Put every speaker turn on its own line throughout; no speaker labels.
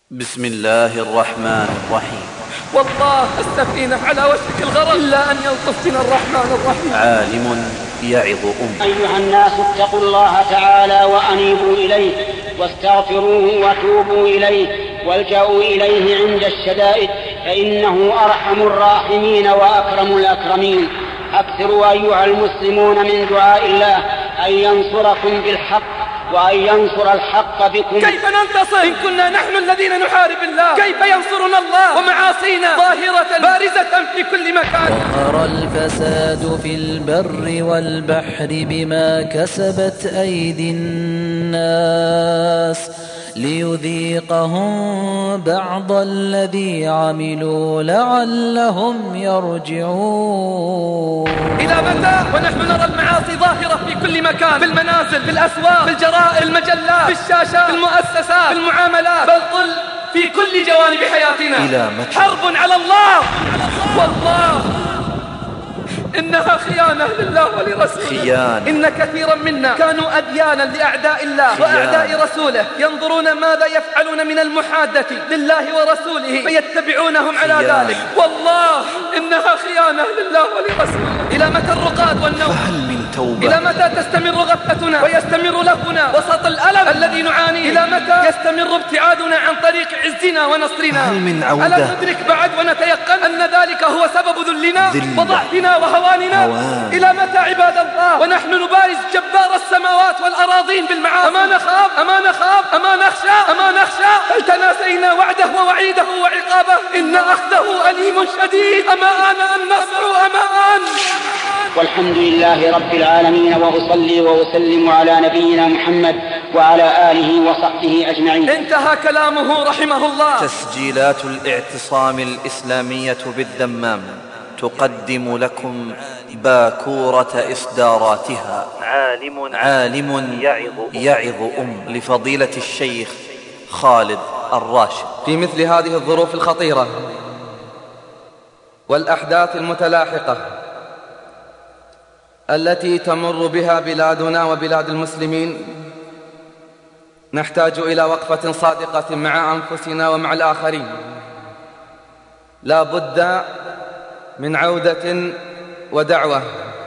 بسم الله الرحمن الرحيم.
والله السفينة على وشك الغرق إلا أن يلطف بنا الرحمن الرحيم.
عالم يعظ
أيها الناس اتقوا الله تعالى وأنيبوا إليه واستغفروه وتوبوا إليه والجأوا إليه عند الشدائد فإنه أرحم الراحمين وأكرم الأكرمين. أكثروا أيها المسلمون من دعاء الله أن ينصركم بالحق وأن ينصر الحق بكم.
كيف ننتصر إن كنا نحن الذين نحارب الله؟ كيف ينصرنا الله ومعاصينا ظاهرة بارزة في كل مكان؟
ظهر الفساد في البر والبحر بما كسبت أيدي الناس ليذيقهم بعض الذي عملوا لعلهم يرجعون.
إلى متى ونحن نرى المعاصي ظاهرة في كل مكان، في المنازل، في الأسواق، في الجرائد، في المجلات، في الشاشات، في المؤسسات، في المعاملات، بل قل في كل جوانب حياتنا.
إلى متى؟
حرب على الله. والله إنها خيانة لله ولرسوله.
خيانة.
إن كثيرا منا كانوا أديانا لأعداء الله وأعداء رسوله، ينظرون ماذا يفعلون من المحادة لله ورسوله فيتبعونهم على ذلك. والله إنها خيانة لله ولرسوله. إلى متى الرقاد والنوم؟
فهل من توبة؟
إلى متى تستمر غفلتنا ويستمر لهفنا وسط الألم الذي نعانيه؟ إلى متى يستمر ابتعادنا عن طريق عزنا ونصرنا؟
هل من عودة؟
ألا ندرك بعد ونتيقن أن ذلك هو سبب ذلنا وضعفنا وهواننا؟ إلى متى عباد الله ونحن نبارز جبار السماوات والأراضين بالمعاصي؟ أما نخاف أما نخاف أما نخشى أما نخشى؟ هل تناسينا وعده ووعيده وعقابه؟ إن أخذه أليم شديد. أما آن النصر أما آن.
والحمد لله رب العالمين وأصلي وأسلم على نبينا محمد وعلى آله وصحبه أجمعين.
انتهى كلامه رحمه الله.
تسجيلات الاعتصام الإسلامية بالدمام تقدم لكم باكورة إصداراتها عالم يعظ لفضيلة الشيخ خالد الراشد.
في مثل هذه الظروف الخطيرة والأحداث المتلاحقة التي تمر بها بلادنا وبلاد المسلمين، نحتاج إلى وقفة صادقة مع أنفسنا ومع الآخرين. لا بد من عودة ودعوة.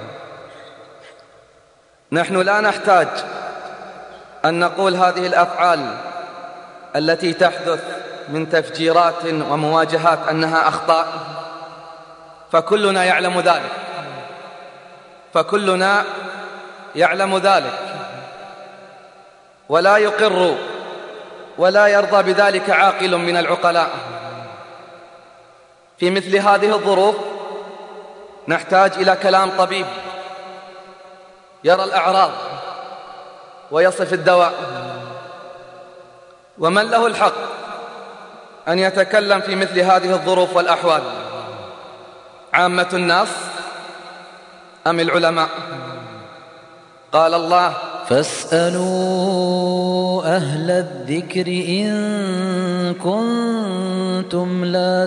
نحن لا نحتاج أن نقول هذه الأفعال التي تحدث من تفجيرات ومواجهات أنها أخطاء، فكلنا يعلم ذلك ولا يقر ولا يرضى بذلك عاقل من العقلاء. في مثل هذه الظروف نحتاج إلى كلام طبيب يرى الأعراض ويصف الدواء. ومن له الحق أن يتكلم في مثل هذه الظروف والأحوال؟ عامة الناس أم العلماء؟ قال الله:
فاسألوا أهل الذكر إن كنتم لا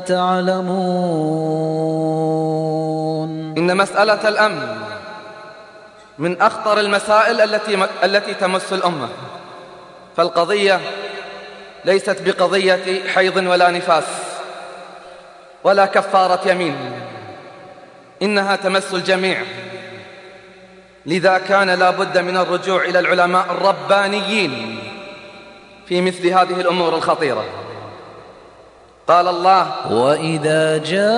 تعلمون.
إن مسألة الأمن من أخطر المسائل التي تمس الأمة. فالقضية ليست بقضية حيض ولا نفاس ولا كفارة يمين، إنها تمس الجميع. لذا كان لا بد من الرجوع إلى العلماء الربانيين في مثل هذه الأمور الخطيرة. قال الله:
وإذا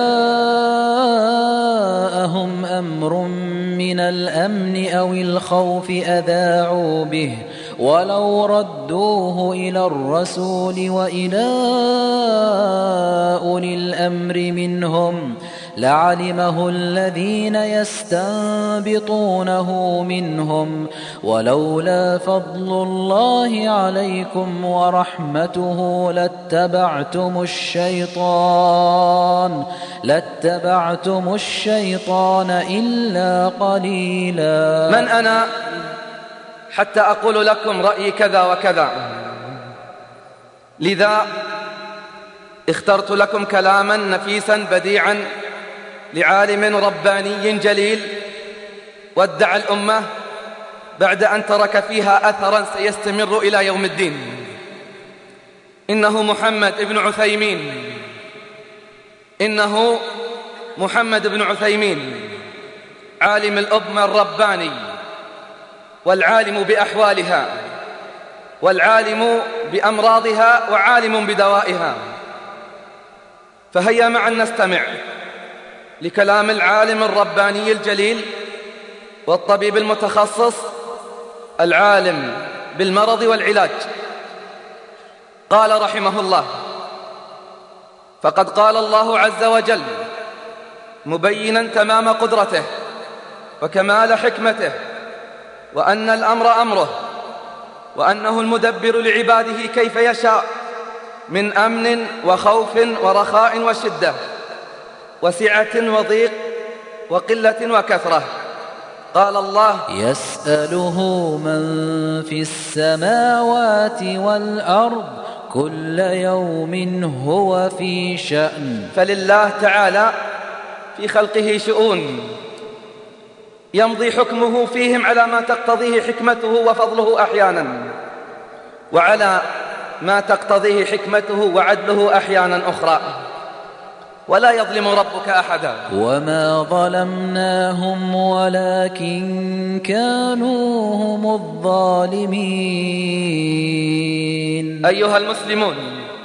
جاءهم أمر من الأمن أو الخوف أذاعوا به ولو ردوه إلى الرسول وإلى أولي الأمر منهم لعلمه الذين يستنبطونه منهم لولا فضل الله عليكم ورحمته لاتبعتم الشيطان إلا قليلا.
من أنا حتى أقول لكم رأيي كذا وكذا؟ لذا اخترت لكم كلاما نفيسا بديعا لعالم رباني جليل ودع الأمة بعد أن ترك فيها أثرا سيستمر إلى يوم الدين. إنه محمد بن عثيمين عالم الأمة الرباني، والعالم بأحوالها، والعالم بأمراضها، وعالم بدوائها. فهيا معا نستمع لكلام العالم الرباني الجليل والطبيب المتخصص العالم بالمرض والعلاج. قال رحمه الله: فقد قال الله عز وجل مبينا تمام قدرته وكمال حكمته، وأن الأمر أمره، وأنه المدبر لعباده كيف يشاء من أمن وخوف ورخاء وشدة وسعة وضيق وقلة وكثرة. قال الله:
يسأله من في السماوات والأرض كل يوم هو في شأن.
فلله تعالى في خلقه شؤون يمضي حكمه فيهم على ما تقتضيه حكمته وفضله أحيانا، وعلى ما تقتضيه حكمته وعدله أحيانا أخرى، ولا يظلم ربك أحدا.
وما ظلمناهم ولكن كانوا هم الظالمين.
أيها المسلمون،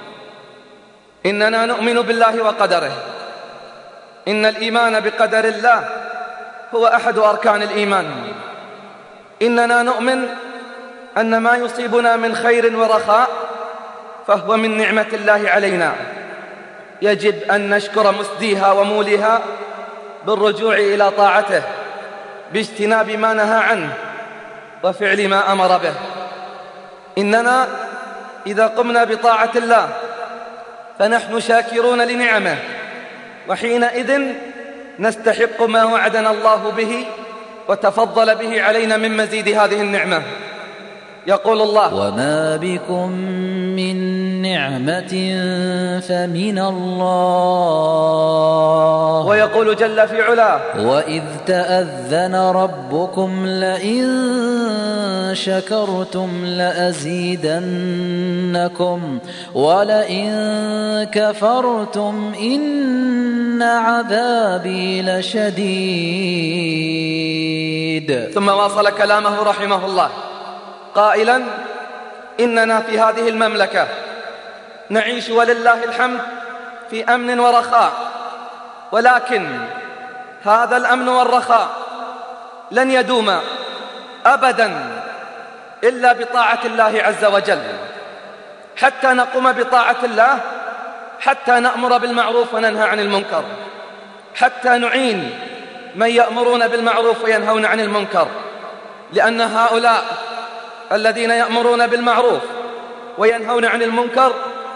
إننا نؤمن بالله وقدره. إن الإيمان بقدر الله هو أحد أركان الإيمان. إننا نؤمن أن ما يصيبنا من خير ورخاء فهو من نعمة الله علينا، يجب أن نشكر مسديها وموليها بالرجوع إلى طاعته، باجتناب ما نهى عنه وفعل ما أمر به. إننا إذا قمنا بطاعة الله فنحن شاكرون لنعمه، وحينئذ نستحق ما وعدنا الله به وتفضل به علينا من مزيد هذه النعمة. يقول الله:
وما بكم من نعمة فمن الله.
ويقول جل في علاه:
وإذ تأذن ربكم لئن شكرتم لأزيدنكم ولئن كفرتم إن عذابي لشديد.
ثم واصل كلامه رحمه الله قائلا: إننا في هذه المملكة نعيش ولله الحمد في أمن ورخاء، ولكن هذا الأمن والرخاء لن يدوم أبدا إلا بطاعة الله عز وجل، حتى نقوم بطاعة الله، حتى نأمر بالمعروف وننهى عن المنكر، حتى نعين من يأمرون بالمعروف وينهون عن المنكر، لأن هؤلاء الذين يأمرون بالمعروف وينهون عن المنكر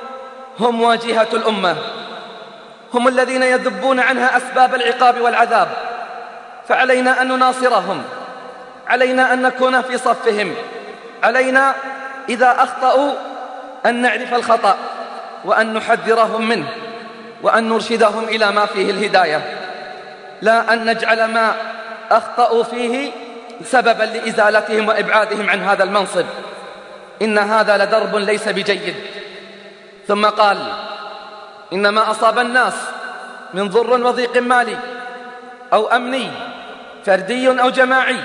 هم واجهة الأمة، هم الذين يذبون عنها أسباب العقاب والعذاب. فعلينا أن نناصرهم، علينا أن نكون في صفهم، علينا إذا أخطأوا أن نعرف الخطأ وأن نحذرهم منه وأن نرشدهم إلى ما فيه الهداية، لا أن نجعل ما أخطأوا فيه سببا لإزالتهم وإبعادهم عن هذا المنصب. إن هذا لدرب ليس بجيد. ثم قال: إنما أصاب الناس من ضر وضيق مالي أو أمني فردي أو جماعي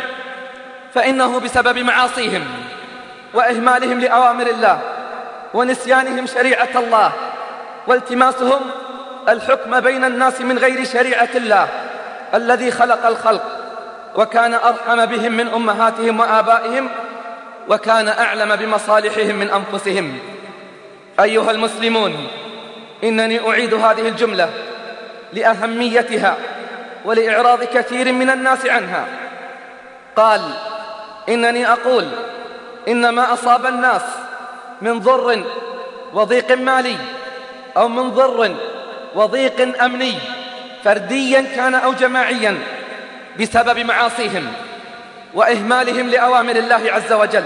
فإنه بسبب معاصيهم وإهمالهم لأوامر الله ونسيانهم شريعة الله والتماسهم الحكم بين الناس من غير شريعة الله الذي خلق الخلق وكان أرحم بهم من أمهاتهم وآبائهم وكان أعلم بمصالحهم من أنفسهم. أيها المسلمون، إنني أعيد هذه الجملة لأهميتها ولإعراض كثير من الناس عنها. قال: إنني أقول إن ما أصاب الناس من ضر وضيق مالي أو من ضر وضيق أمني فرديا كان أو جماعيا بسبب معاصيهم وإهمالهم لأوامر الله عز وجل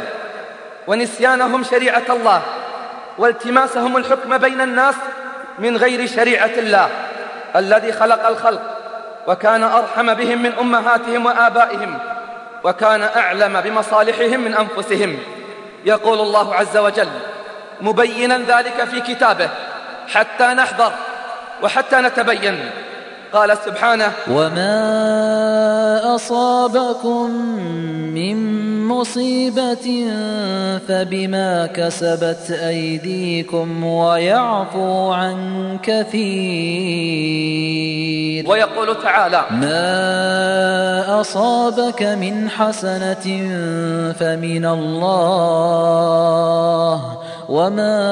ونسيانهم شريعة الله والتماسهم الحكم بين الناس من غير شريعة الله الذي خلق الخلق وكان أرحم بهم من أمهاتهم وآبائهم وكان أعلم بمصالحهم من أنفسهم. يقول الله عز وجل مبينا ذلك في كتابه حتى نحذر وحتى نتبين. قال سبحانه:
وما أصابكم من مصيبة فبما كسبت أيديكم ويعفو عن كثير.
ويقول تعالى:
ما أصابك من حسنة فمن الله وما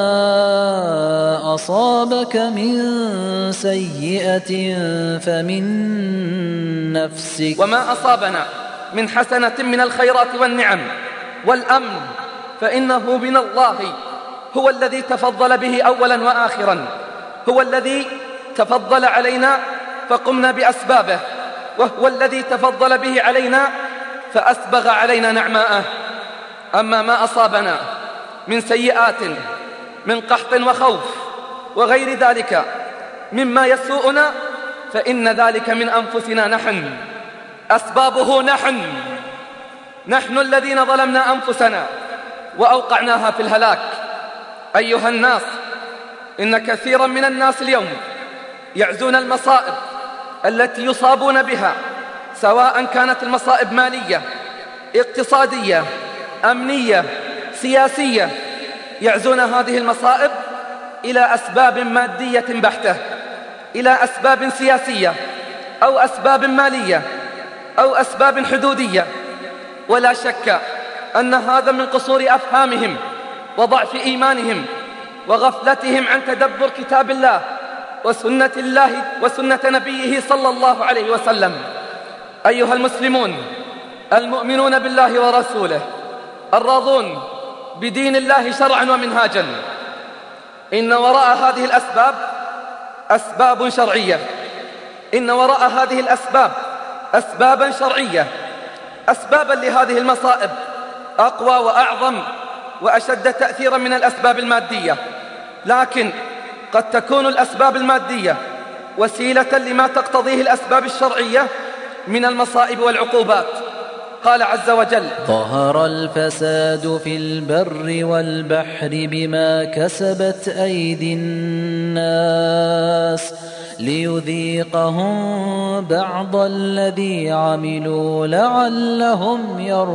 أصابك من سيئة فمن نفسك.
وما أصابنا من حسنة من الخيرات والنعم والأمن فإنه من الله، هو الذي تفضل به أولا وآخرا، هو الذي تفضل علينا فقمنا بأسبابه، وهو الذي تفضل به علينا فأسبغ علينا نعماءه. أما ما أصابنا من سيئات من قحط وخوف وغير ذلك مما يسوءنا فإن ذلك من أنفسنا نحن، أسبابه نحن الذين ظلمنا أنفسنا وأوقعناها في الهلاك. أيها الناس، إن كثيرا من الناس اليوم يعزون المصائب التي يصابون بها، سواء كانت المصائب مالية، اقتصادية، أمنية، سياسية، يعزون هذه المصائب إلى أسباب مادية بحتة، إلى أسباب سياسية أو أسباب مالية أو أسباب حدودية. ولا شك أن هذا من قصور أفهامهم وضعف إيمانهم وغفلتهم عن تدبر كتاب الله وسنة نبيه صلى الله عليه وسلم. أيها المسلمون المؤمنون بالله ورسوله الراضون بدين الله شرعا ومنهاجا، إن وراء هذه الأسباب أسباب شرعية، إن وراء هذه الأسباب أسبابا شرعية، أسبابا لهذه المصائب أقوى وأعظم وأشد تأثيرا من الأسباب المادية. لكن قد تكون الأسباب المادية وسيلة لما تقتضيه الأسباب الشرعية من المصائب والعقوبات. قال عز وجل:
ظهر الفساد في البر والبحر بما كسبت أيدي الناس ليذيقهم بعض الذي عملوا لعلهم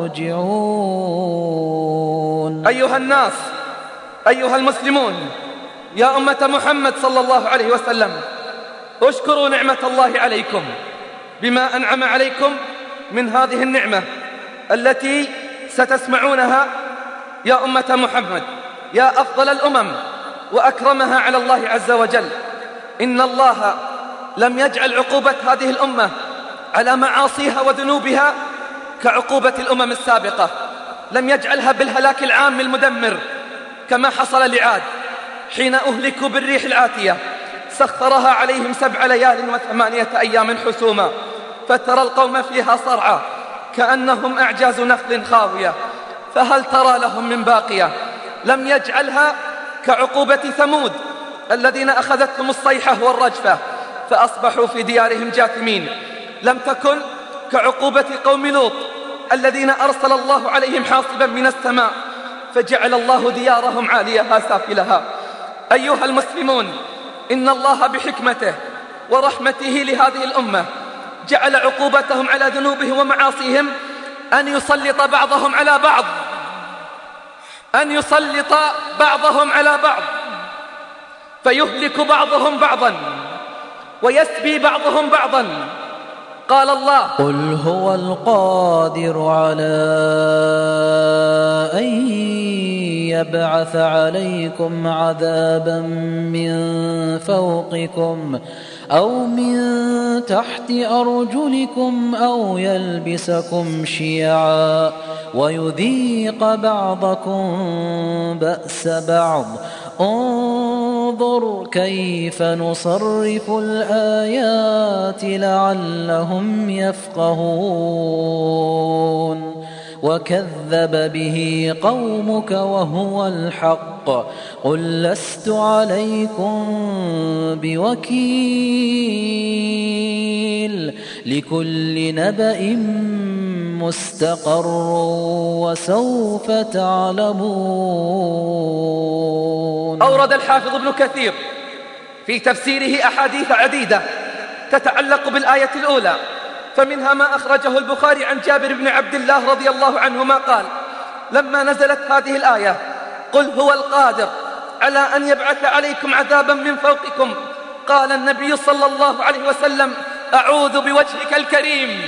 يرجعون.
أيها الناس، أيها المسلمون، يا أمة محمد صلى الله عليه وسلم، اشكروا نعمة الله عليكم بما أنعم عليكم من هذه النعمة التي ستسمعونها يا أمة محمد، يا أفضل الأمم وأكرمها على الله عز وجل. إن الله لم يجعل عقوبة هذه الأمة على معاصيها وذنوبها كعقوبة الأمم السابقة، لم يجعلها بالهلاك العام المدمر كما حصل لعاد حين أهلكوا بالريح العاتية، سخرها عليهم 7 ليال و8 أيام حسوما، فترى القوم فيها صرعى كأنهم أعجاز نخل خاوية، فهل ترى لهم من باقية. لم يجعلها كعقوبة ثمود الذين أخذتهم الصيحة والرجفة فأصبحوا في ديارهم جاثمين. لم تكن كعقوبة قوم لوط الذين أرسل الله عليهم حاصبا من السماء فجعل الله ديارهم عاليها سافلها. أيها المسلمون، إن الله بحكمته ورحمته لهذه الأمة جعل عقوبتهم على ذنوبهم ومعاصيهم أن يسلط بعضهم على بعض، أن يسلط بعضهم على بعض فيهلك بعضهم بعضا ويسبي بعضهم بعضا. قال الله:
قل هو القادر على أن يبعث عليكم عذابا من فوقكم أو من تحت أرجلكم أو يلبسكم شيعا ويذيق بعضكم بأس بعض. انظر كيف نصرف الآيات لعلهم يفقهون. وكذب به قومك وهو الحق قل لست عليكم بوكيل لكل نبأ مستقر وسوف تعلمون.
أورد الحافظ ابن كثير في تفسيره أحاديث عديدة تتعلق بالآية الأولى، فمنها ما أخرجه البخاري عن جابر بن عبد الله رضي الله عنهما قال: لما نزلت هذه الآية: قل هو القادر على أن يبعث عليكم عذابا من فوقكم، قال النبي صلى الله عليه وسلم: أعوذ بوجهك الكريم،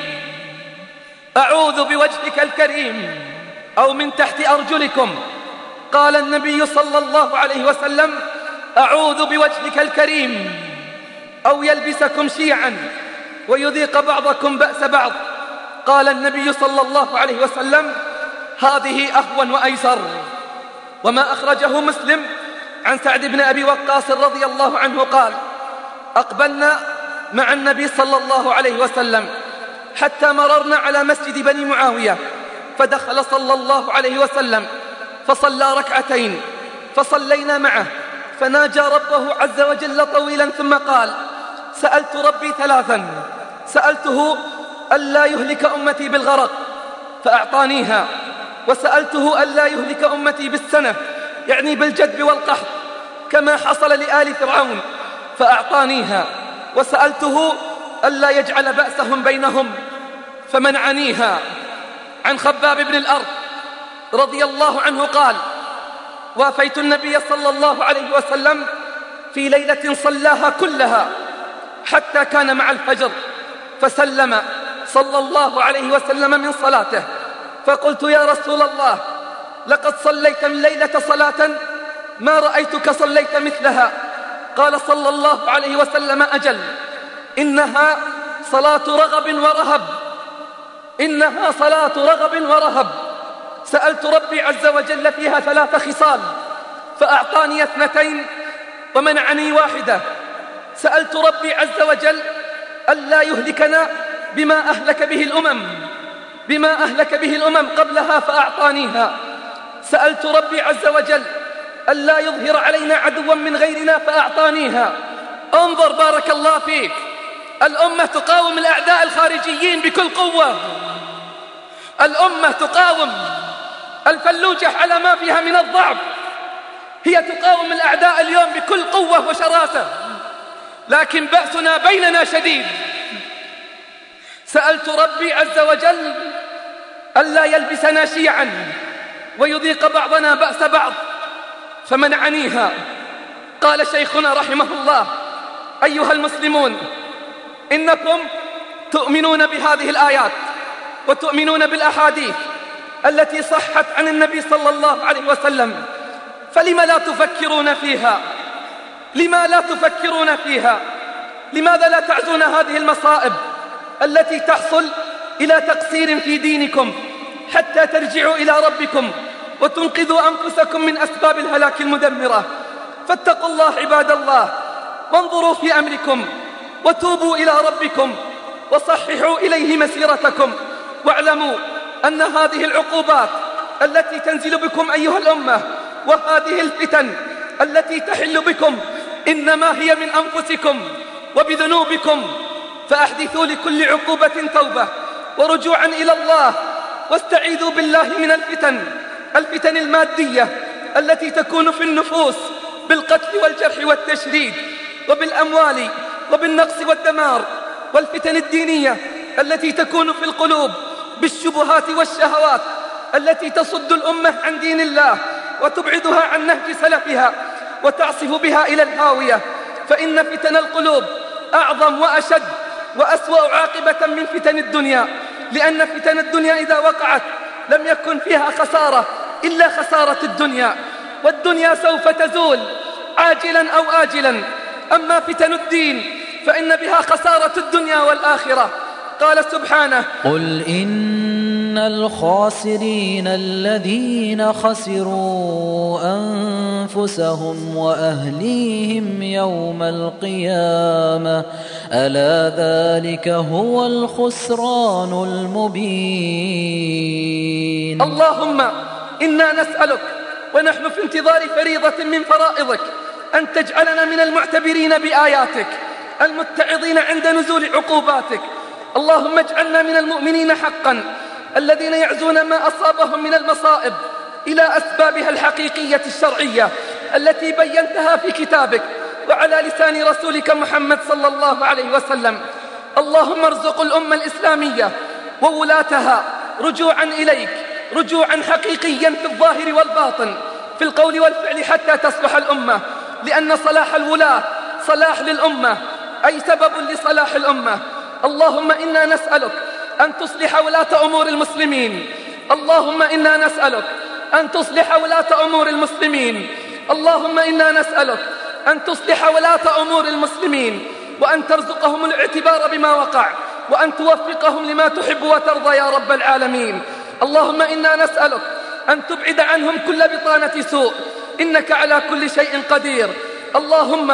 أعوذ بوجهك الكريم، أو من تحت أرجلكم. قال النبي صلى الله عليه وسلم: أعوذ بوجهك الكريم، أو يلبسكم شيعا ويذيق بعضكم بأس بعض. قال النبي صلى الله عليه وسلم: هذه أهون وأيسر. وما أخرجه مسلم عن سعد بن أبي وقاص رضي الله عنه قال: أقبلنا مع النبي صلى الله عليه وسلم حتى مررنا على مسجد بني معاوية، فدخل صلى الله عليه وسلم فصلى ركعتين، فصلينا معه، فناجى ربه عز وجل طويلا، ثم قال: سألت ربي ثلاثا، سألته ألا يهلك أمتي بالغرق فأعطانيها، وسألته ألا يهلك أمتي بالسنة يعني بالجدب والقحط كما حصل لآل فرعون فأعطانيها، وسألته ألا يجعل بأسهم بينهم فمنعنيها. عن خباب بن الأرض رضي الله عنه قال: وافيت النبي صلى الله عليه وسلم في ليلة صلاها كلها حتى كان مع الفجر، فسلم صلى الله عليه وسلم من صلاته، فقلت: يا رسول الله، لقد صليت من ليلة صلاة ما رأيتك صليت مثلها. قال صلى الله عليه وسلم: أجل، إنها صلاة رغب ورهب، إنها صلاة رغب ورهب. سألت ربي عز وجل فيها 3 خصال فأعطاني 2 ومنعني 1. سألت ربي عز وجل ألا يهلكنا بما أهلك به الأمم قبلها فأعطانيها. سألت ربي عز وجل ألا يظهر علينا عدوا من غيرنا فأعطانيها. انظر بارك الله فيك، الأمة تقاوم الأعداء الخارجيين بكل قوة، الأمة تقاوم الفلوجة على ما فيها من الضعف، هي تقاوم الأعداء اليوم بكل قوة وشراسة، لكن بأسنا بيننا شديد. سألت ربي عز وجل ألا يلبسنا شيعا ويذيق بعضنا بأس بعض فمنعنيها. قال شيخنا رحمه الله: أيها المسلمون، إنكم تؤمنون بهذه الآيات وتؤمنون بالأحاديث التي صحت عن النبي صلى الله عليه وسلم، فلما لا تفكرون فيها؟ لما لا تفكرون فيها؟ لماذا لا تعزون هذه المصائب التي تحصل إلى تقصير في دينكم حتى ترجعوا إلى ربكم وتنقذوا أنفسكم من أسباب الهلاك المدمرة؟ فاتقوا الله عباد الله، وانظروا في أمركم، وتوبوا إلى ربكم، وصححوا إليه مسيرتكم، واعلموا أن هذه العقوبات التي تنزل بكم أيها الأمة وهذه الفتن التي تحل بكم إنما هي من أنفسكم وبذنوبكم، فأحدثوا لكل عقوبة توبة ورجوعا إلى الله، واستعيذوا بالله من الفتن المادية التي تكون في النفوس بالقتل والجرح والتشريد وبالأموال وبالنقص والدمار، والفتن الدينية التي تكون في القلوب بالشبهات والشهوات التي تصد الأمة عن دين الله وتبعدها عن نهج سلفها وتعصف بها إلى الهاوية. فإن فتن القلوب أعظم وأشد وأسوأ عاقبة من فتن الدنيا، لأن فتن الدنيا إذا وقعت لم يكن فيها خسارة إلا خسارة الدنيا، والدنيا سوف تزول عاجلا أو آجلا. أما فتن الدين فإن بها خسارة الدنيا والآخرة. قال سبحانه:
قل إن الخاسرين الذين خسروا أنفسهم وأهليهم يوم القيامة ألا ذلك هو الخسران المبين.
اللهم إنا نسألك ونحن في انتظار فريضة من فرائضك أن تجعلنا من المعتبرين بآياتك المتعظين عند نزول عقوباتك. اللهم اجعلنا من المؤمنين حقا الذين يعزون ما أصابهم من المصائب إلى أسبابها الحقيقية الشرعية التي بينتها في كتابك وعلى لسان رسولك محمد صلى الله عليه وسلم. اللهم ارزق الأمة الإسلامية وولاتها رجوعا إليك، رجوعا حقيقيا في الظاهر والباطن، في القول والفعل، حتى تصلح الأمة، لأن صلاح الولاة صلاح للأمة، أي سبب لصلاح الأمة. اللهم إنا نسألك أن تصلح ولاة أمور المسلمين، اللهم إنا نسألك أن تصلح ولاة أمور المسلمين، اللهم إنا نسألك أن تصلح ولاة أمور المسلمين، وأن ترزقهم الاعتبار بما وقع، وأن توفقهم لما تحب وترضى يا رب العالمين. اللهم إنا نسألك أن تبعد عنهم كل بطانة سوء، إنك على كل شيء قدير. اللهم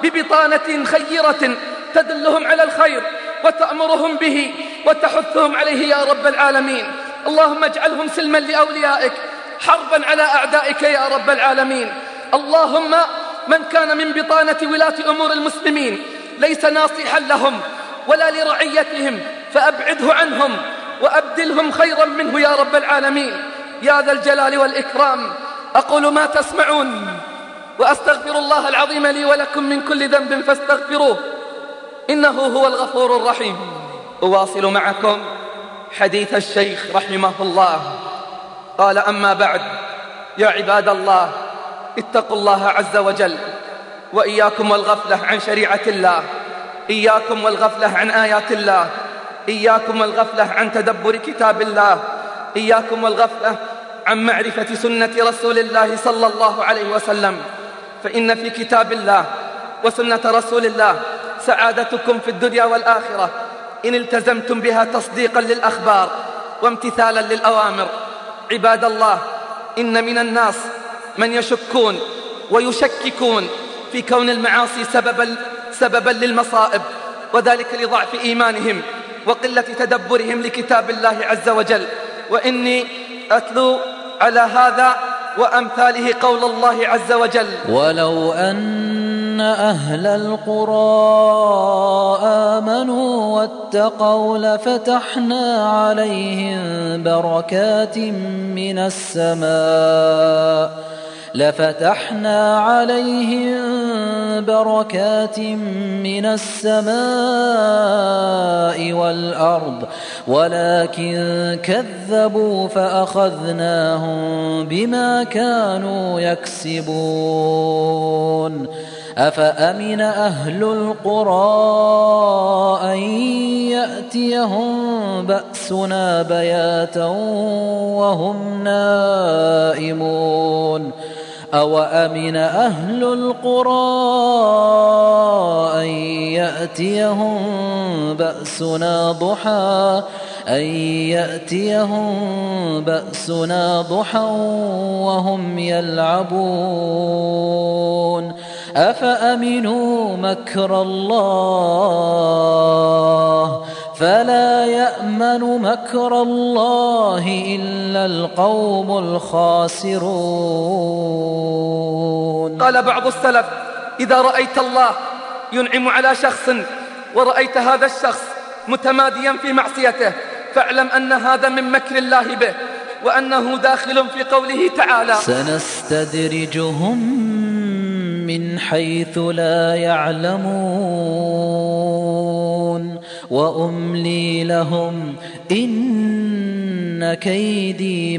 ببطانة خيرة تدلهم على الخير وتأمرهم به وتحثهم عليه يا رب العالمين. اللهم اجعلهم سلما لأوليائك، حربا على أعدائك يا رب العالمين. اللهم من كان من بطانة ولاة أمور المسلمين ليس ناصحا لهم ولا لرعيتهم فأبعده عنهم وأبدلهم خيرا منه يا رب العالمين يا ذا الجلال والإكرام. أقول ما تسمعون وأستغفر الله العظيم لي ولكم من كل ذنب فاستغفروه إنه هو الغفور الرحيم. أواصل معكم حديث الشيخ رحمه الله. قال: أما بعد، يا عباد الله، اتقوا الله عز وجل، وإياكم والغفلة عن شريعة الله، إياكم والغفلة عن آيات الله، إياكم والغفلة عن تدبر كتاب الله، إياكم والغفلة عن معرفة سنة رسول الله صلى الله عليه وسلم، فإن في كتاب الله وسنة رسول الله سعادتكم في الدنيا والآخرة إن التزمتم بها تصديقا للأخبار وامتثالا للأوامر. عباد الله، إن من الناس من يشكون ويشككون في كون المعاصي سببا للمصائب، وذلك لضعف إيمانهم وقلة تدبرهم لكتاب الله عز وجل. وإني أتلو على هذا وأمثاله قول الله عز وجل:
ولو أن أهل القرى آمنوا واتقوا لفتحنا عليهم بركات من السماء والأرض، ولكن كذبوا فأخذناهم بما كانوا يكسبون. أفأمن أهل القرى أن يأتيهم بأسنا بياتا وهم نائمون أوأمن أهل القرى أن يأتيهم بأسنا ضحى وهم يلعبون أفأمنوا مكر الله فلا يأمن مكر الله إلا القوم الخاسرون.
قال بعض السلف: إذا رأيت الله ينعم على شخص ورأيت هذا الشخص متماديا في معصيته فاعلم أن هذا من مكر الله به، وأنه داخل في قوله تعالى:
سنستدرجهم من حيث لا يعلمون وأملي لهم إن كيدي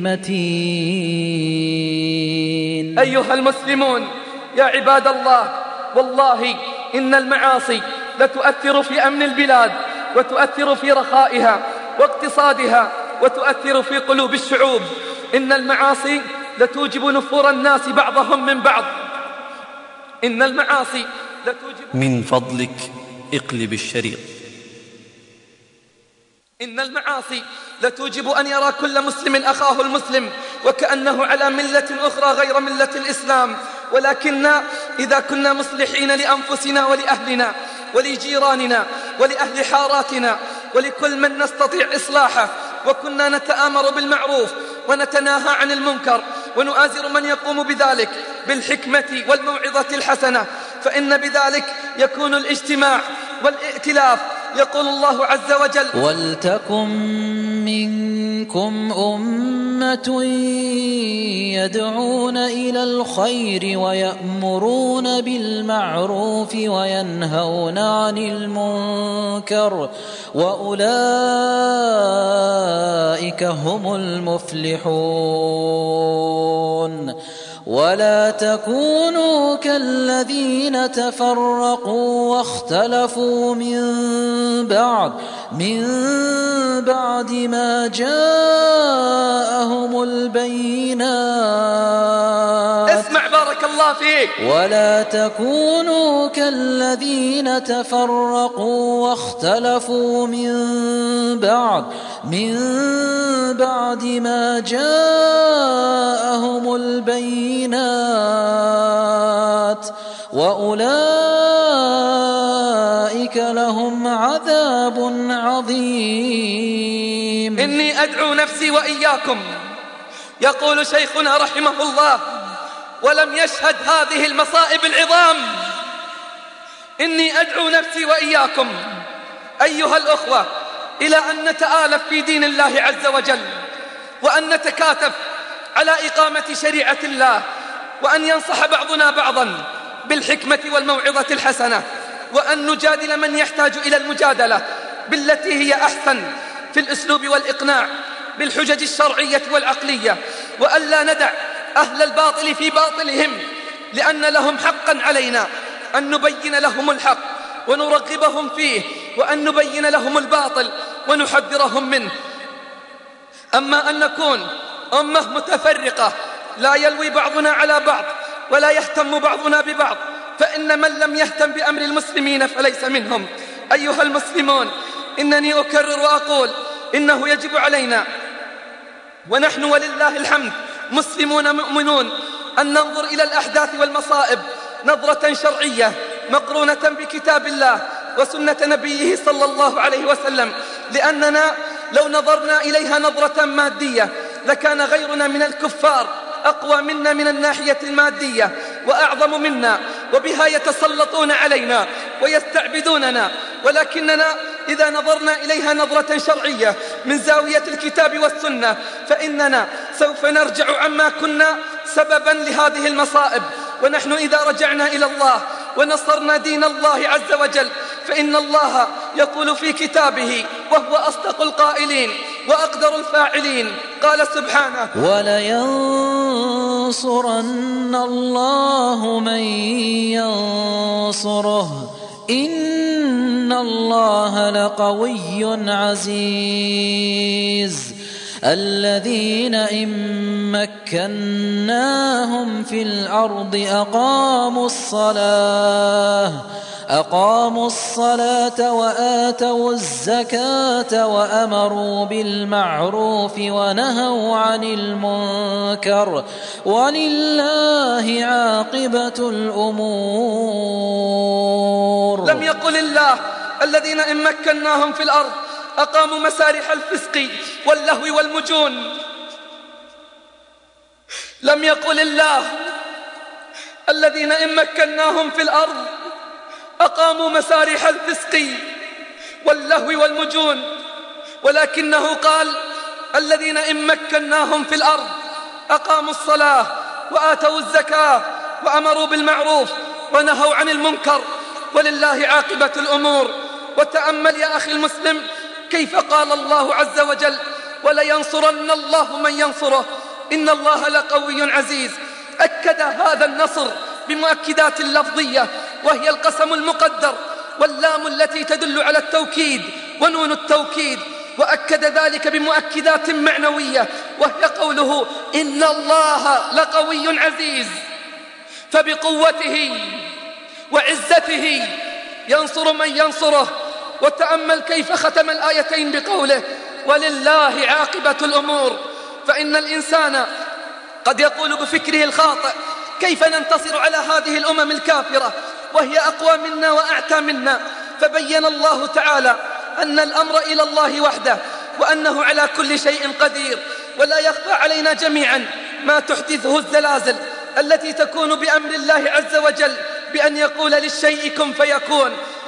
متين.
أيها المسلمون، يا عباد الله، والله إن المعاصي لتؤثر في أمن البلاد، وتؤثر في رخائها واقتصادها، وتؤثر في قلوب الشعوب. إن المعاصي لتوجب نفور الناس بعضهم من بعض. إن المعاصي لتوجب
من فضلك اقلب الشريط.
إن المعاصي لتوجب أن يرى كل مسلم أخاه المسلم وكأنه على ملة أخرى غير ملة الإسلام. ولكن إذا كنا مصلحين لأنفسنا ولأهلنا ولجيراننا ولأهل حاراتنا ولكل من نستطيع إصلاحه، وكنا نتآمر بالمعروف ونتناهى عن المنكر ونؤازر من يقوم بذلك بالحكمة والموعظة الحسنة، فإن بذلك يكون الاجتماع والائتلاف يقول الله عز وجل:
ولتكن منكم أمة يدعون إلى الخير ويأمرون بالمعروف وينهون عن المنكر وأولئك هم المفلحون. ولا تكونوا كالذين تفرقوا واختلفوا من بعد ما جاءهم البينات.
اسمع بارك الله فيك.
ولا تكونوا كالذين تفرقوا واختلفوا من بعد ما جاءهم البينات وأولئك لهم عذاب عظيم.
إني أدعو نفسي وإياكم، يقول شيخنا رحمه الله ولم يشهد هذه المصائب العظام، إني أدعو نفسي وإياكم أيها الأخوة إلى أن نتآلف في دين الله عز وجل، وأن نتكاتف على إقامة شريعة الله، وأن ينصح بعضنا بعضا بالحكمة والموعظة الحسنة، وأن نجادل من يحتاج إلى المجادلة بالتي هي أحسن في الأسلوب والإقناع بالحجج الشرعية والعقلية، وأن لا ندع أهل الباطل في باطلهم، لأن لهم حقا علينا أن نبين لهم الحق ونرغبهم فيه، وأن نبين لهم الباطل ونحذرهم منه. أما أن نكون أمة متفرقة لا يلوي بعضنا على بعض ولا يهتم بعضنا ببعض، فإن من لم يهتم بأمر المسلمين فليس منهم. أيها المسلمون، إنني أكرر وأقول إنه يجب علينا، ونحن ولله الحمد مسلمون مؤمنون، أن ننظر إلى الأحداث والمصائب نظرة شرعية مقرونة بكتاب الله وسنة نبيه صلى الله عليه وسلم، لأننا لو نظرنا إليها نظرة مادية لكان غيرنا من الكفار أقوى منا من الناحية المادية وأعظم منا، وبها يتسلطون علينا ويستعبدوننا. ولكننا إذا نظرنا إليها نظرة شرعية من زاوية الكتاب والسنة فإننا سوف نرجع عما كنا سببا لهذه المصائب. ونحن إذا رجعنا إلى الله ونصرنا دين الله عز وجل فإن الله يقول في كتابه وهو أصدق القائلين وأقدر الفاعلين، قال سبحانه:
ولينصرن الله من ينصره إن الله لقوي عزيز. الذين إن مكناهم في الأرض أقاموا الصلاة وآتوا الزكاة وأمروا بالمعروف ونهوا عن المنكر ولله عاقبة الأمور.
لم يقل الله الذين إن مكناهم في الأرض أقاموا مسارح الفسق واللهو والمجون. لم يقل الله الذين إن مكناهم في الأرض أقاموا مسارح الفسق واللهو والمجون، ولكنه قال الذين إن مكناهم في الأرض أقاموا الصلاة وآتوا الزكاة وأمروا بالمعروف ونهوا عن المنكر ولله عاقبة الأمور. وتأمل يا أخي المسلم كيف قال الله عز وجل: ولينصرن الله من ينصره إن الله لقوي عزيز. أكد هذا النصر بمؤكدات لفظية وهي القسم المقدر واللام التي تدل على التوكيد ونون التوكيد، وأكد ذلك بمؤكدات معنوية وهي قوله: إن الله لقوي عزيز. فبقوته وعزته ينصر من ينصره. وتأمل كيف ختم الآيتين بقوله: ولله عاقبة الأمور. فإن الإنسان قد يقول بفكره الخاطئ: كيف ننتصر على هذه الأمم الكافرة وهي أقوى منا وأعتى منا؟ فبين الله تعالى أن الأمر إلى الله وحده، وأنه على كل شيء قدير، ولا يخفى علينا جميعا ما تحدثه الزلازل التي تكون بأمر الله عز وجل بأن يقول للشيء كن فيكون.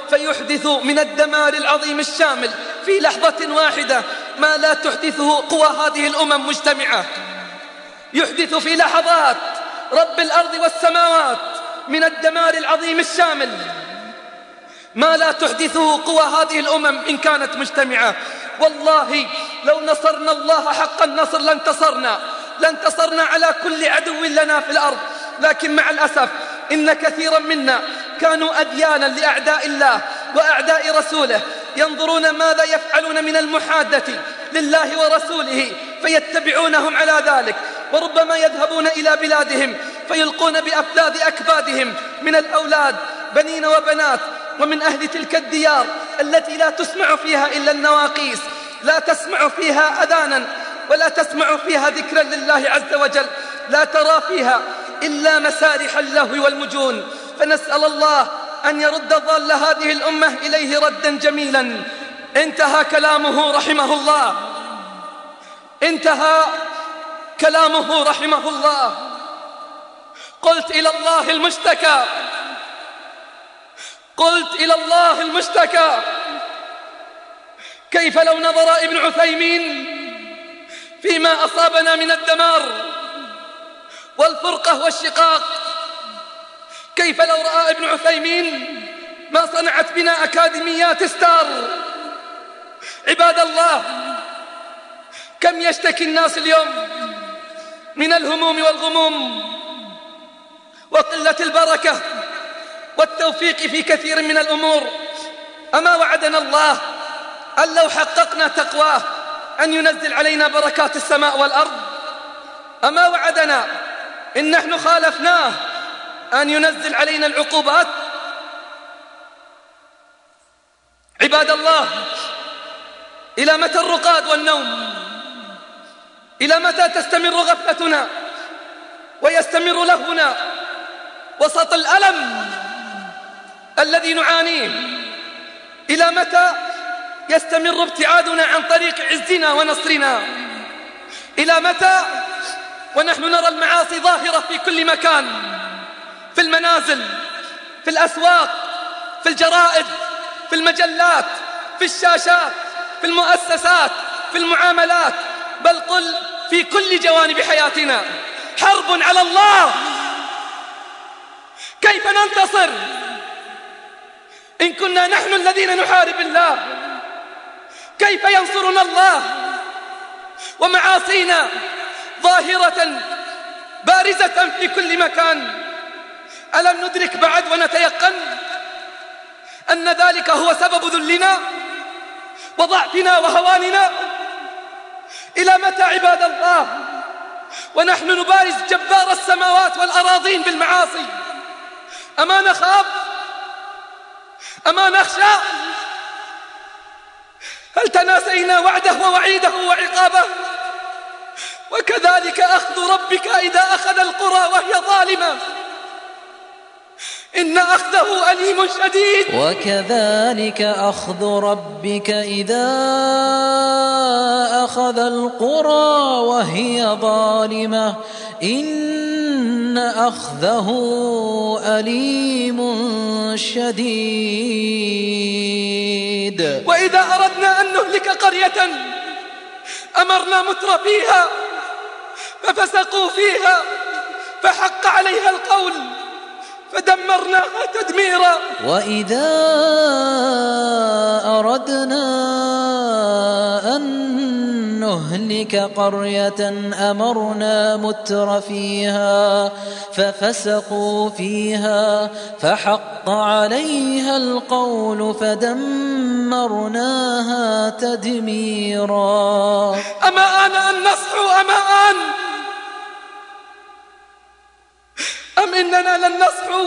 فيحدث من الدمار العظيم الشامل في لحظة واحدة ما لا تحدثه قوى هذه الأمم مجتمعة. يحدث في لحظات رب الأرض والسماوات من الدمار العظيم الشامل ما لا تحدثه قوى هذه الأمم إن كانت مجتمعة. والله لو نصرنا الله حق النصر لانتصرنا على كل عدو لنا في الأرض. لكن مع الأسف إن كثيرا منا كانوا أديانا لأعداء الله وأعداء رسوله، ينظرون ماذا يفعلون من المحادة لله ورسوله فيتبعونهم على ذلك، وربما يذهبون إلى بلادهم فيلقون بأفلاذ أكبادهم من الأولاد بنين وبنات ومن أهل تلك الديار التي لا تسمع فيها إلا النواقيس، لا تسمع فيها أذانا ولا تسمع فيها ذكرا لله عز وجل، لا ترى فيها إلا مسارح اللهو والمجون. فنسأل الله أن يرد ضال هذه الأمة إليه ردا جميلا. انتهى كلامه رحمه الله، انتهى كلامه رحمه الله. قلت إلى الله المشتكى، قلت إلى الله المشتكى. كيف لو نظر ابن عثيمين فيما أصابنا من الدمار والفرقة والشقاق؟ كيف لو رأى ابن عثيمين ما صنعت بنا أكاديميات ستار؟ عباد الله، كم يشتكي الناس اليوم من الهموم والغموم وقلة البركة والتوفيق في كثير من الأمور. أما وعدنا الله أن لو حققنا تقواه أن ينزل علينا بركات السماء والأرض؟ أما وعدنا إن نحن خالفناه أن ينزل علينا العقوبات؟ عباد الله، إلى متى الرقاد والنوم؟ إلى متى تستمر غفلتنا ويستمر لهونا وسط الألم الذي نعانيه؟ إلى متى يستمر ابتعادنا عن طريق عزنا ونصرنا؟ إلى متى ونحن نرى المعاصي ظاهرة في كل مكان، في المنازل، في الأسواق، في الجرائد، في المجلات، في الشاشات، في المؤسسات، في المعاملات، بل قل في كل جوانب حياتنا؟ حرب على الله. كيف ننتصر إن كنا نحن الذين نحارب الله؟ كيف ينصرنا الله ومعاصينا ظاهرة بارزة في كل مكان؟ ألم ندرك بعد ونتيقن أن ذلك هو سبب ذلنا وضعفنا وهواننا؟ إلى متى عباد الله ونحن نبارز جبار السماوات والأراضين بالمعاصي؟ أما نخاف؟ أما نخشى؟ هل تناسينا وعده ووعيده وعقابه؟ وكذلك أخذ ربك إذا أخذ القرى وهي ظالمة إن أخذه أليم شديد.
وكذلك أخذ ربك إذا أخذ القرى وهي ظالمة إن أخذه أليم شديد.
وإذا أردنا أن نهلك قرية أمرنا متر فيها ففسقوا فيها فحق عليها القول فدمرناها تدميرا.
وإذا أردنا أن نهلك قرية أمرنا متر فيها ففسقوا فيها فحق عليها القول فدمرناها تدميرا.
أما آن أن نصحو؟ أما آن؟ أم إننا لن نصحو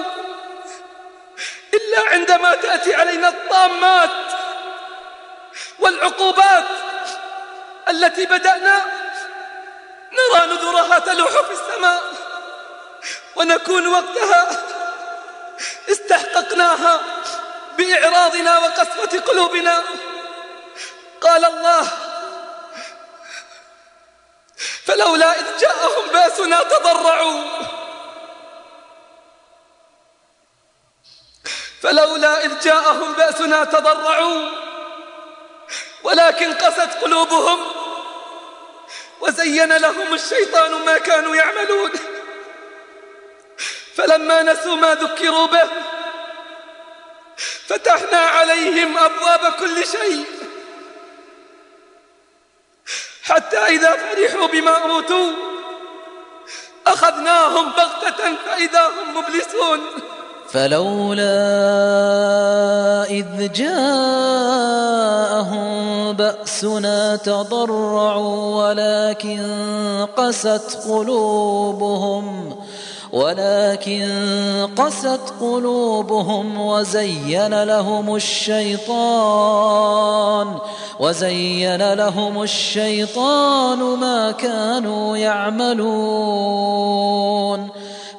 إلا عندما تأتي علينا الطامات والعقوبات التي بدأنا نرى نذرها تلوح في السماء ونكون وقتها استحققناها بإعراضنا وقسوة قلوبنا. قال الله: فلولا إذ جاءهم بأسنا تضرعوا فلولا إذ جاءهم بأسنا تضرعوا ولكن قست قلوبهم وزين لهم الشيطان ما كانوا يعملون فلما نسوا ما ذكروا به فتحنا عليهم أبواب كل شيء حتى إذا فرحوا بما أوتوا أخذناهم بغتة فإذا هم مبلسون
فلولا إذ جاءهم بأسنا تضرعوا ولكن قست قلوبهم وزين لهم الشيطان ما كانوا يعملون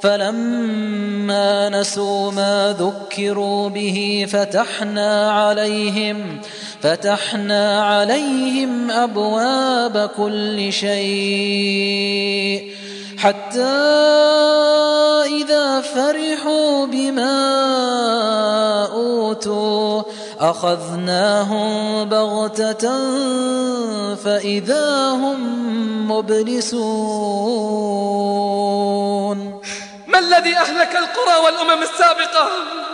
فلما نسوا ما ذكروا به فتحنا عليهم أبواب كل شيء حتى إذا فرحوا بما أوتوا أخذناهم بغتة فإذا هم مبلسون.
ما الذي أهلك القرى والأمم السابقة؟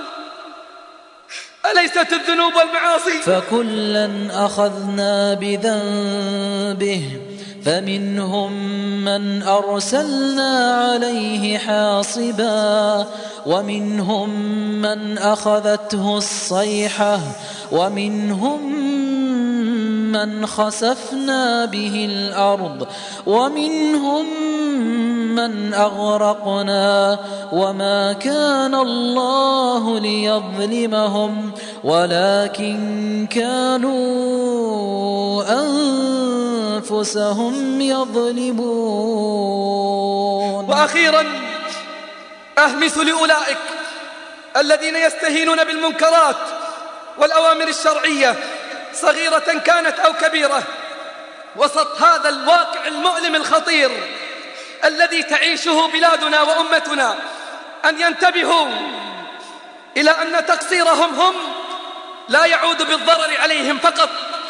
أليست الذنوب والمعاصي؟
فكلا أخذنا بذنبه فمنهم من أرسلنا عليه حاصبا ومنهم من أخذته الصيحة ومنهم من خسفنا به الأرض ومنهم من أغرقنا وما كان الله ليظلمهم ولكن كانوا أنفسهم يظلمون.
وأخيرا أهمس لأولئك الذين يستهينون بالمنكرات والأوامر الشرعية صغيرة كانت أو كبيرة وسط هذا الواقع المؤلم الخطير الذي تعيشه بلادنا وأمتنا أن ينتبهوا إلى أن تقصيرهم هم لا يعود بالضرر عليهم فقط،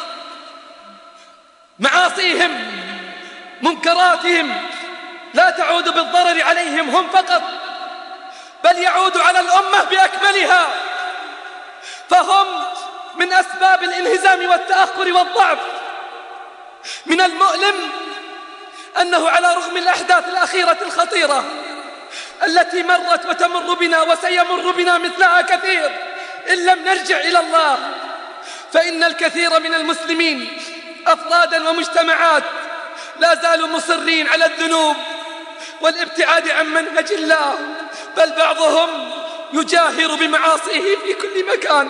معاصيهم منكراتهم لا تعود بالضرر عليهم هم فقط، بل يعود على الأمة بأكملها، فهم من أسباب الانهزام والتأخر والضعف. من المؤلم أنه على رغم الأحداث الأخيرة الخطيرة التي مرت وتمر بنا وسيمر بنا مثلها كثير إن لم نرجع إلى الله، فإن الكثير من المسلمين أفرادا ومجتمعات لا زالوا مصرين على الذنوب والابتعاد عن منهج الله، بل بعضهم يجاهر بمعاصيه في كل مكان.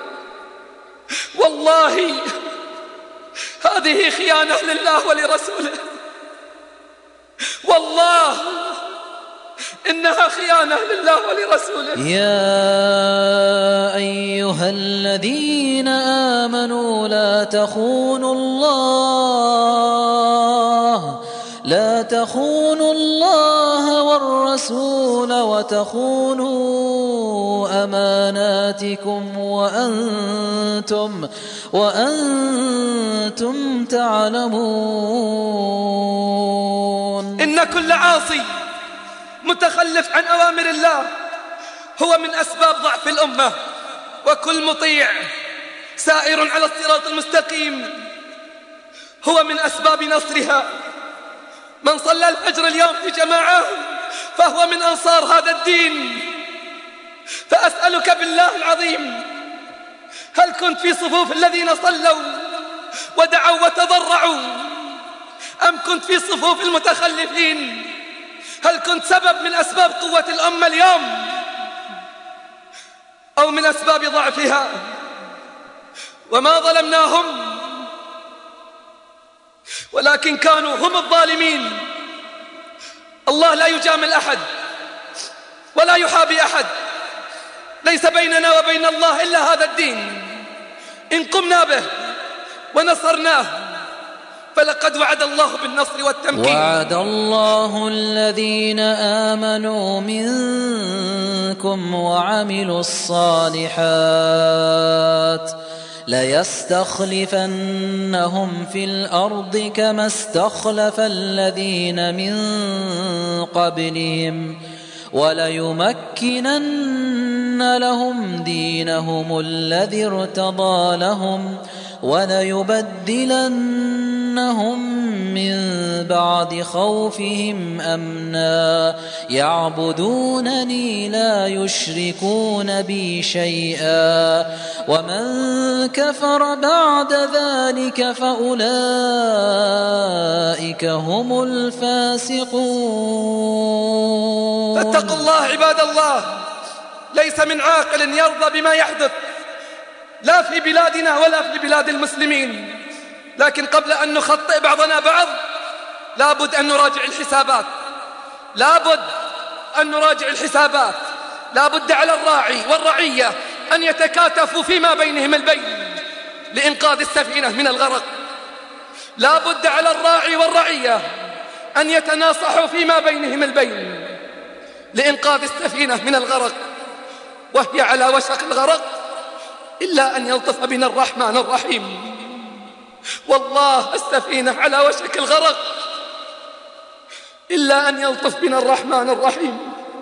والله هذه خيانة لله ولرسوله، والله إنها خيانة لله ولرسوله.
يا أيها الذين آمنوا لا تخونوا الله والرسول وتخونوا أماناتكم وأنتم تعلمون.
إن كل عاصي متخلف عن أوامر الله هو من أسباب ضعف الأمة، وكل مطيع سائر على الصراط المستقيم هو من أسباب نصرها. من صلى الفجر اليوم في جماعة فهو من أنصار هذا الدين. فأسألك بالله العظيم، هل كنت في صفوف الذين صلوا ودعوا وتضرعوا، أم كنت في صفوف المتخلفين؟ هل كنت سبب من أسباب قوة الأمة اليوم أو من أسباب ضعفها؟ وما ظلمناهم ولكن كانوا هم الظالمين. الله لا يجامل أحد ولا يحابي أحد، ليس بيننا وبين الله إلا هذا الدين. إن قمنا به ونصرناه فلقد وعد الله بالنصر والتمكين.
وعد الله الذين آمنوا منكم وعملوا الصالحات ليستخلفنهم في الأرض كما استخلف الذين من قبلهم وليمكنن لهم دينهم الذي ارتضى لهم وليبدلنهم من بعد خوفهم أمنا يعبدونني لا يشركون بي شيئا ومن كفر بعد ذلك فأولئك هم الفاسقون.
فاتقوا الله عباد الله. ليس من عاقل يرضى بما يحدث لا في بلادنا ولا في بلاد المسلمين، لكن قبل أن نخطئ بعضنا بعض لابد أن نراجع الحسابات. لابد على الراعي والرعية أن يتكاتفوا فيما بينهم البين لإنقاذ السفينة من الغرق. لابد على الراعي والرعية أن يتناصحوا فيما بينهم البين لإنقاذ السفينة من الغرق، وهي على وشك الغرق إلا أن يلطف بنا الرحمن الرحيم. والله السفينة على وشك الغرق إلا أن يلطف بنا الرحمن الرحيم.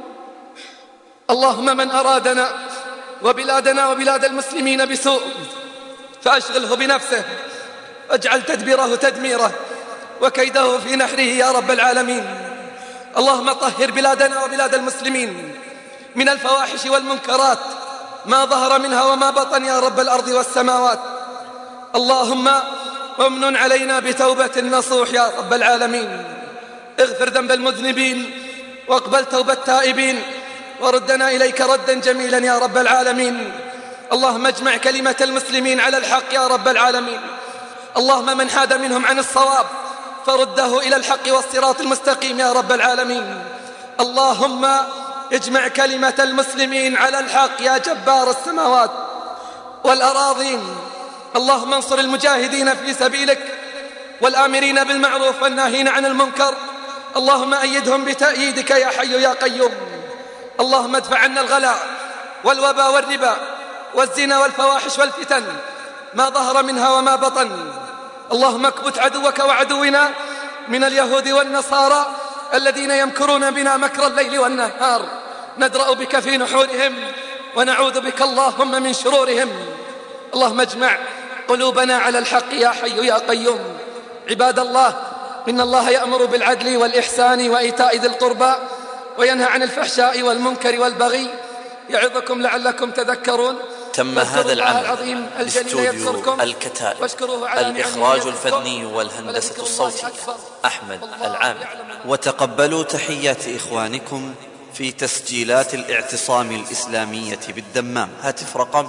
اللهم من أرادنا وبلادنا وبلاد المسلمين بسوء فأشغله بنفسه، اجعل تدبيره تدميره وكيده في نحره يا رب العالمين. اللهم طهر بلادنا وبلاد المسلمين من الفواحش والمنكرات ما ظهر منها وما بطن يا رب الأرض والسماوات. اللهم وامن علينا بتوبة نصوح يا رب العالمين. اغفر ذنب المذنبين واقبل توبة التائبين وردنا إليك ردا جميلا يا رب العالمين. اللهم اجمع كلمة المسلمين على الحق يا رب العالمين. اللهم من حاد منهم عن الصواب فرده إلى الحق والصراط المستقيم يا رب العالمين. اللهم اجمع كلمة المسلمين على الحق يا جبار السماوات والأراضين. اللهم انصر المجاهدين في سبيلك والآمرين بالمعروف والناهين عن المنكر. اللهم أيدهم بتأييدك يا حي يا قيوم. اللهم ادفع عنا الغلاء والوباء والربا والزنا والفواحش والفتن ما ظهر منها وما بطن. اللهم اكبت عدوك وعدونا من اليهود والنصارى الذين يمكرون بنا مكر الليل والنهار. ندرأ بك في نحورهم ونعوذ بك اللهم من شرورهم. اللهم اجمع قلوبنا على الحق يا حي يا قيوم. عباد الله، إن الله يأمر بالعدل والإحسان وإيتاء ذي القربى وينهى عن الفحشاء والمنكر والبغي يعظكم لعلكم تذكرون.
تم هذا العمل باستوديو الكتائب. الإخراج الفني والهندسة الصوتية أحمد العامر. وتقبلوا تحيات إخوانكم في تسجيلات الاعتصام الإسلامية بالدمام. هاتف رقم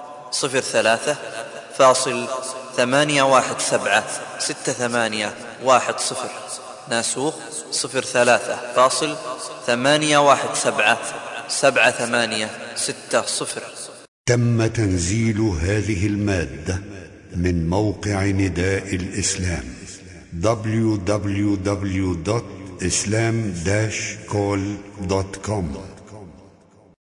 03-817-6810. ناسوخ 03-817-7860.
تم تنزيل هذه المادة من موقع نداء الإسلام www.islam-call.com